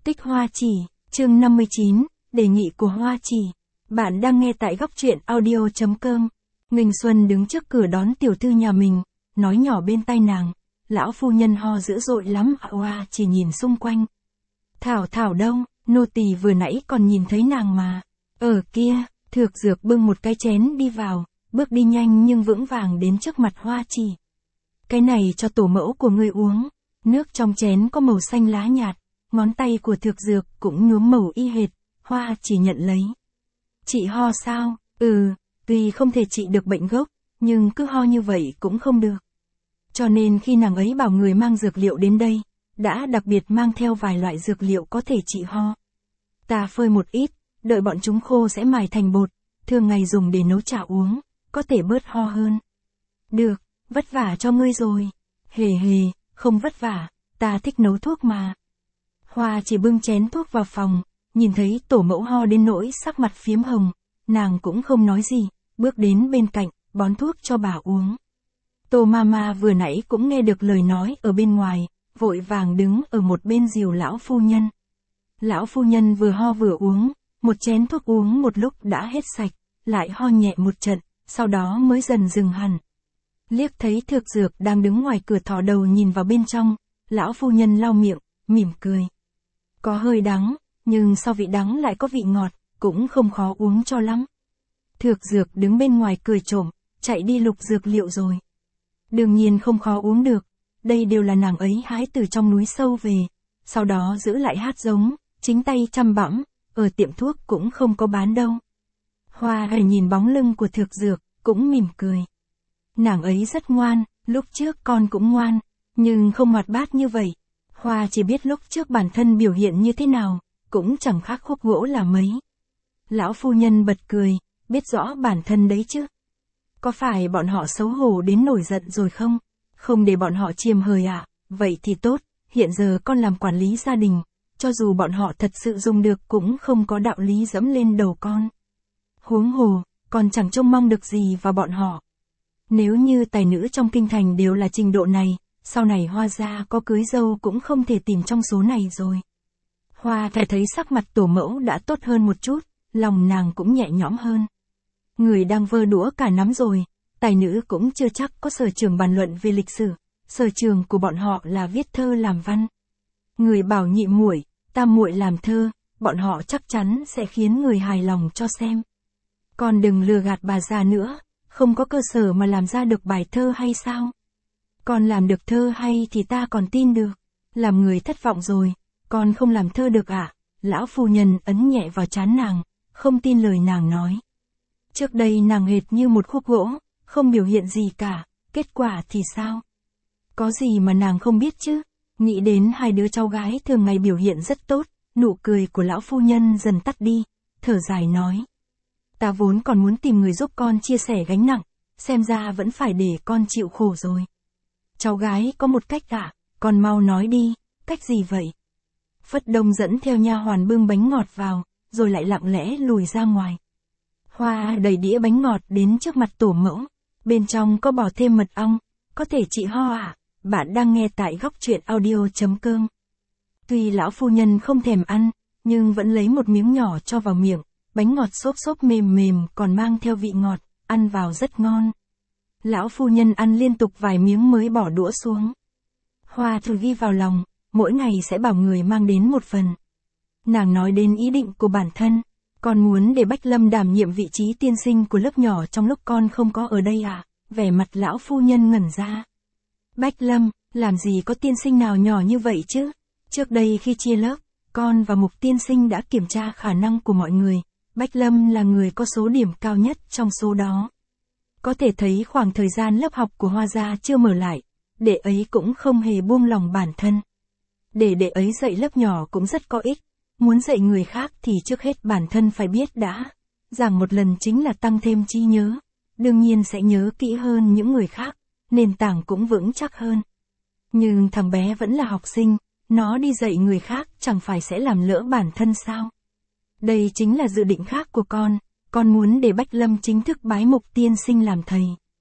Tích Hoa Chỉ, chương 59, đề nghị của Hoa Chỉ. Bạn đang nghe tại góc truyện audio.com. Nghinh Xuân đứng trước cửa đón tiểu thư nhà mình, nói nhỏ bên tai nàng, lão phu nhân ho dữ dội lắm. Hoa Chỉ nhìn xung quanh. Thảo đâu, nô tỳ vừa nãy còn nhìn thấy nàng mà. Ở kia, Thược Dược bưng một cái chén đi vào, bước đi nhanh nhưng vững vàng đến trước mặt Hoa Chỉ. Cái này cho tổ mẫu của ngươi uống. Nước trong chén có màu xanh lá nhạt, ngón tay của Thược Dược cũng nhuốm màu y hệt. Hoa Chỉ nhận lấy. Chị ho sao? Tuy không thể trị được bệnh gốc, nhưng cứ ho như vậy cũng không được. Cho nên khi nàng ấy bảo người mang dược liệu đến đây, đã đặc biệt mang theo vài loại dược liệu có thể trị ho. Ta phơi một ít, đợi bọn chúng khô sẽ mài thành bột, thường ngày dùng để nấu trà uống, có thể bớt ho hơn. Được, vất vả cho ngươi rồi. Hề, không vất vả, ta thích nấu thuốc mà. Hoa Chỉ bưng chén thuốc vào phòng, nhìn thấy tổ mẫu ho đến nỗi sắc mặt phiếm hồng, nàng cũng không nói gì, bước đến bên cạnh, bón thuốc cho bà uống. Tô Mama vừa nãy cũng nghe được lời nói ở bên ngoài, vội vàng đứng ở một bên dìu lão phu nhân. Lão phu nhân vừa ho vừa uống, một chén thuốc uống một lúc đã hết sạch, lại ho nhẹ một trận, sau đó mới dần dừng hẳn. Liếc thấy Thược Dược đang đứng ngoài cửa thò đầu nhìn vào bên trong, lão phu nhân lau miệng, mỉm cười. Có hơi đắng, nhưng so vị đắng lại có vị ngọt, cũng không khó uống cho lắm. Thược Dược đứng bên ngoài cười trộm, chạy đi lục dược liệu rồi. Đương nhiên không khó uống được, đây đều là nàng ấy hái từ trong núi sâu về, sau đó giữ lại hạt giống, chính tay chăm bẵm, ở tiệm thuốc cũng không có bán đâu. Hoa Hề nhìn bóng lưng của Thược Dược, cũng mỉm cười. Nàng ấy rất ngoan, lúc trước con cũng ngoan, nhưng không hoạt bát như vậy. Hoa chỉ biết lúc trước bản thân biểu hiện như thế nào, cũng chẳng khác khúc gỗ là mấy. Lão phu nhân bật cười, biết rõ bản thân đấy chứ. Có phải bọn họ xấu hổ đến nổi giận rồi không? Không để bọn họ chiêm hời à? Vậy thì tốt, hiện giờ con làm quản lý gia đình, cho dù bọn họ thật sự dùng được cũng không có đạo lý dẫm lên đầu con. Huống hồ, con chẳng trông mong được gì vào bọn họ. Nếu như tài nữ trong kinh thành đều là trình độ này, sau này Hoa gia có cưới dâu cũng không thể tìm trong số này rồi. Hoa Thề thấy sắc mặt tổ mẫu đã tốt hơn một chút, lòng nàng cũng nhẹ nhõm hơn. Người đang vơ đũa cả nắm rồi, tài nữ cũng chưa chắc có sở trường bàn luận về lịch sử, sở trường của bọn họ là viết thơ làm văn. Người bảo nhị muội, tam muội làm thơ, bọn họ chắc chắn sẽ khiến người hài lòng cho xem. Còn đừng lừa gạt bà già nữa, không có cơ sở mà làm ra được bài thơ hay sao? Con làm được thơ hay thì ta còn tin được, làm người thất vọng rồi, con không làm thơ được à? Lão phu nhân ấn nhẹ vào trán nàng, không tin lời nàng nói. Trước đây nàng hệt như một khúc gỗ, không biểu hiện gì cả, kết quả thì sao? Có gì mà nàng không biết chứ? Nghĩ đến hai đứa cháu gái thường ngày biểu hiện rất tốt, nụ cười của lão phu nhân dần tắt đi, thở dài nói. Ta vốn còn muốn tìm người giúp con chia sẻ gánh nặng, xem ra vẫn phải để con chịu khổ rồi. Cháu gái có một cách ạ, con mau nói đi, cách gì vậy? Phất Đông dẫn theo nha hoàn bưng bánh ngọt vào, rồi lại lặng lẽ lùi ra ngoài. Hoa đẩy đĩa bánh ngọt đến trước mặt tổ mẫu, bên trong có bỏ thêm mật ong, có thể trị ho à? Bạn đang nghe tại góc truyện audio.com. Tuy lão phu nhân không thèm ăn, nhưng vẫn lấy một miếng nhỏ cho vào miệng, bánh ngọt xốp mềm còn mang theo vị ngọt, ăn vào rất ngon. Lão phu nhân ăn liên tục vài miếng mới bỏ đũa xuống. Hoa thử ghi vào lòng, mỗi ngày sẽ bảo người mang đến một phần. Nàng nói đến ý định của bản thân, con muốn để Bách Lâm đảm nhiệm vị trí tiên sinh của lớp nhỏ trong lúc con không có ở đây à? Vẻ mặt lão phu nhân ngẩn ra. Bách Lâm, làm gì có tiên sinh nào nhỏ như vậy chứ? Trước đây khi chia lớp, con và Mục tiên sinh đã kiểm tra khả năng của mọi người. Bách Lâm là người có số điểm cao nhất trong số đó. Có thể thấy khoảng thời gian lớp học của Hoa gia chưa mở lại, đệ ấy cũng không hề buông lòng bản thân. Để đệ ấy dạy lớp nhỏ cũng rất có ích, muốn dạy người khác thì trước hết bản thân phải biết đã. Giảng một lần chính là tăng thêm trí nhớ, đương nhiên sẽ nhớ kỹ hơn những người khác, nền tảng cũng vững chắc hơn. Nhưng thằng bé vẫn là học sinh, nó đi dạy người khác chẳng phải sẽ làm lỡ bản thân sao? Đây chính là dự định khác của con muốn để Bách Lâm chính thức bái Mục tiên sinh làm thầy.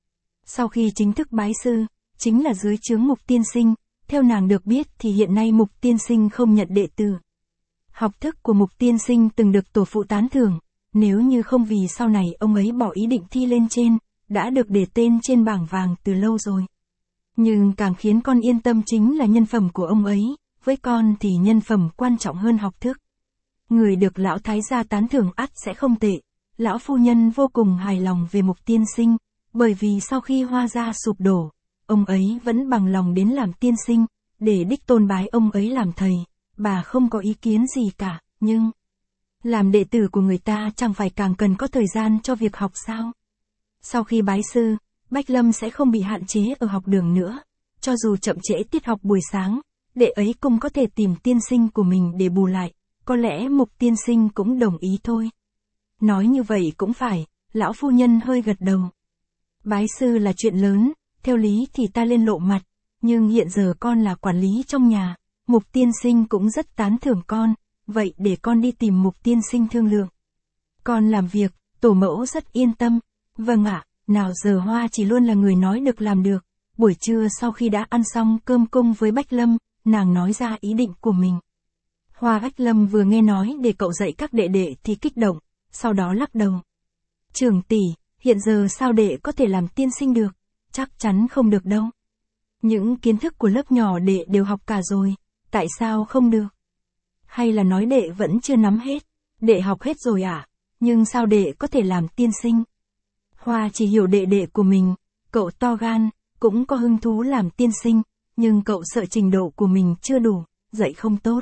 Sau khi chính thức bái sư, chính là dưới trướng Mục tiên sinh, theo nàng được biết thì hiện nay Mục tiên sinh không nhận đệ tử. Học thức của Mục tiên sinh từng được tổ phụ tán thưởng, nếu như không vì sau này ông ấy bỏ ý định thi lên trên, đã được để tên trên bảng vàng từ lâu rồi. Nhưng càng khiến con yên tâm chính là nhân phẩm của ông ấy, với con thì nhân phẩm quan trọng hơn học thức. Người được lão thái gia tán thưởng ắt sẽ không tệ. Lão phu nhân vô cùng hài lòng về Mục tiên sinh, bởi vì sau khi Hoa gia sụp đổ, ông ấy vẫn bằng lòng đến làm tiên sinh, để đích tôn bái ông ấy làm thầy. Bà không có ý kiến gì cả, nhưng làm đệ tử của người ta chẳng phải càng cần có thời gian cho việc học sao? Sau khi bái sư, Bách Lâm sẽ không bị hạn chế ở học đường nữa. Cho dù chậm trễ tiết học buổi sáng, đệ ấy cũng có thể tìm tiên sinh của mình để bù lại. Có lẽ Mục tiên sinh cũng đồng ý thôi. Nói như vậy cũng phải, lão phu nhân hơi gật đầu. Bái sư là chuyện lớn, theo lý thì ta lên lộ mặt, nhưng hiện giờ con là quản lý trong nhà, Mục tiên sinh cũng rất tán thưởng con, vậy để con đi tìm Mục tiên sinh thương lượng. Con làm việc, tổ mẫu rất yên tâm. Vâng ạ, nào giờ Hoa chỉ luôn là người nói được làm được. Buổi trưa sau khi đã ăn xong cơm cung với Bách Lâm, nàng nói ra ý định của mình. Hoa Bách Lâm vừa nghe nói để cậu dạy các đệ đệ thì kích động, sau đó lắc đầu. Trưởng tỷ, hiện giờ sao đệ có thể làm tiên sinh được, chắc chắn không được đâu. Những kiến thức của lớp nhỏ đệ đều học cả rồi, tại sao không được? Hay là nói đệ vẫn chưa nắm hết, đệ học hết rồi à, nhưng sao đệ có thể làm tiên sinh? Hoa chỉ hiểu đệ đệ của mình, cậu to gan, cũng có hứng thú làm tiên sinh, nhưng cậu sợ trình độ của mình chưa đủ, dạy không tốt.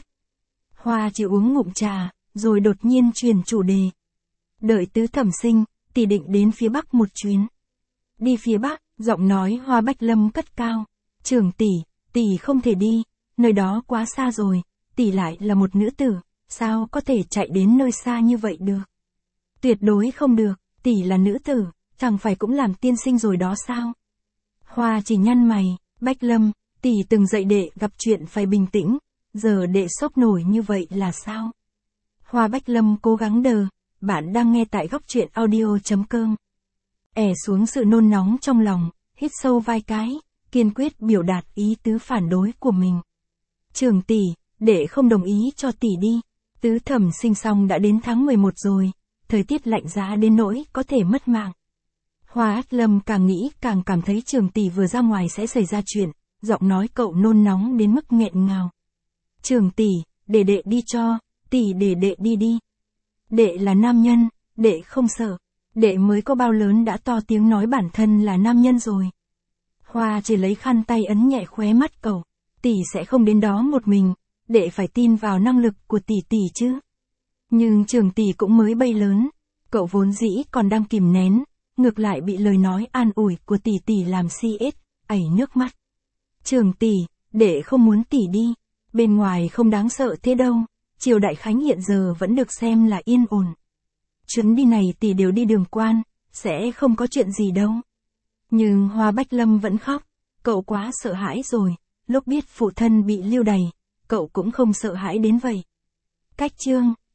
Hoa chỉ uống ngụm trà, rồi đột nhiên chuyển chủ đề. Đợi tứ thẩm sinh, tỷ định đến phía Bắc một chuyến. Đi phía Bắc, giọng nói Hoa Bách Lâm cất cao. Trưởng tỷ không thể đi, nơi đó quá xa rồi, tỷ lại là một nữ tử, sao có thể chạy đến nơi xa như vậy được? Tuyệt đối không được, tỷ là nữ tử, chẳng phải cũng làm tiên sinh rồi đó sao? Hoa chỉ nhăn mày, Bách Lâm, tỷ từng dạy đệ gặp chuyện phải bình tĩnh, giờ đệ sốc nổi như vậy là sao? Hoa Bách Lâm cố gắng đờ, bạn đang nghe tại góc truyện audio.com. Xuống sự nôn nóng trong lòng, hít sâu vài cái, kiên quyết biểu đạt ý tứ phản đối của mình. Trưởng tỷ, đệ không đồng ý cho tỷ đi. Tứ thẩm sinh xong đã đến tháng 11 rồi, thời tiết lạnh giá đến nỗi có thể mất mạng. Hoa Bách Lâm càng nghĩ càng cảm thấy trưởng tỷ vừa ra ngoài sẽ xảy ra chuyện, giọng nói cậu nôn nóng đến mức nghẹn ngào. Trưởng tỷ, để đệ đi cho, tỷ để đệ đi đi. Đệ là nam nhân, đệ không sợ, đệ mới có bao lớn đã to tiếng nói bản thân là nam nhân rồi. Hoa chỉ lấy khăn tay ấn nhẹ khóe mắt cậu, tỷ sẽ không đến đó một mình, đệ phải tin vào năng lực của tỷ chứ. Nhưng trưởng tỷ cũng mới bay lớn, cậu vốn dĩ còn đang kìm nén, ngược lại bị lời nói an ủi của tỷ làm ảy nước mắt. Trưởng tỷ, đệ không muốn tỷ đi, bên ngoài không đáng sợ thế đâu, triều Đại Khánh hiện giờ vẫn được xem là yên ổn. Chuyến đi này tỷ đều đi đường quan, sẽ không có chuyện gì đâu. Nhưng Hoa Bách Lâm vẫn khóc, cậu quá sợ hãi rồi, lúc biết phụ thân bị lưu đày, cậu cũng không sợ hãi đến vậy. Cách chương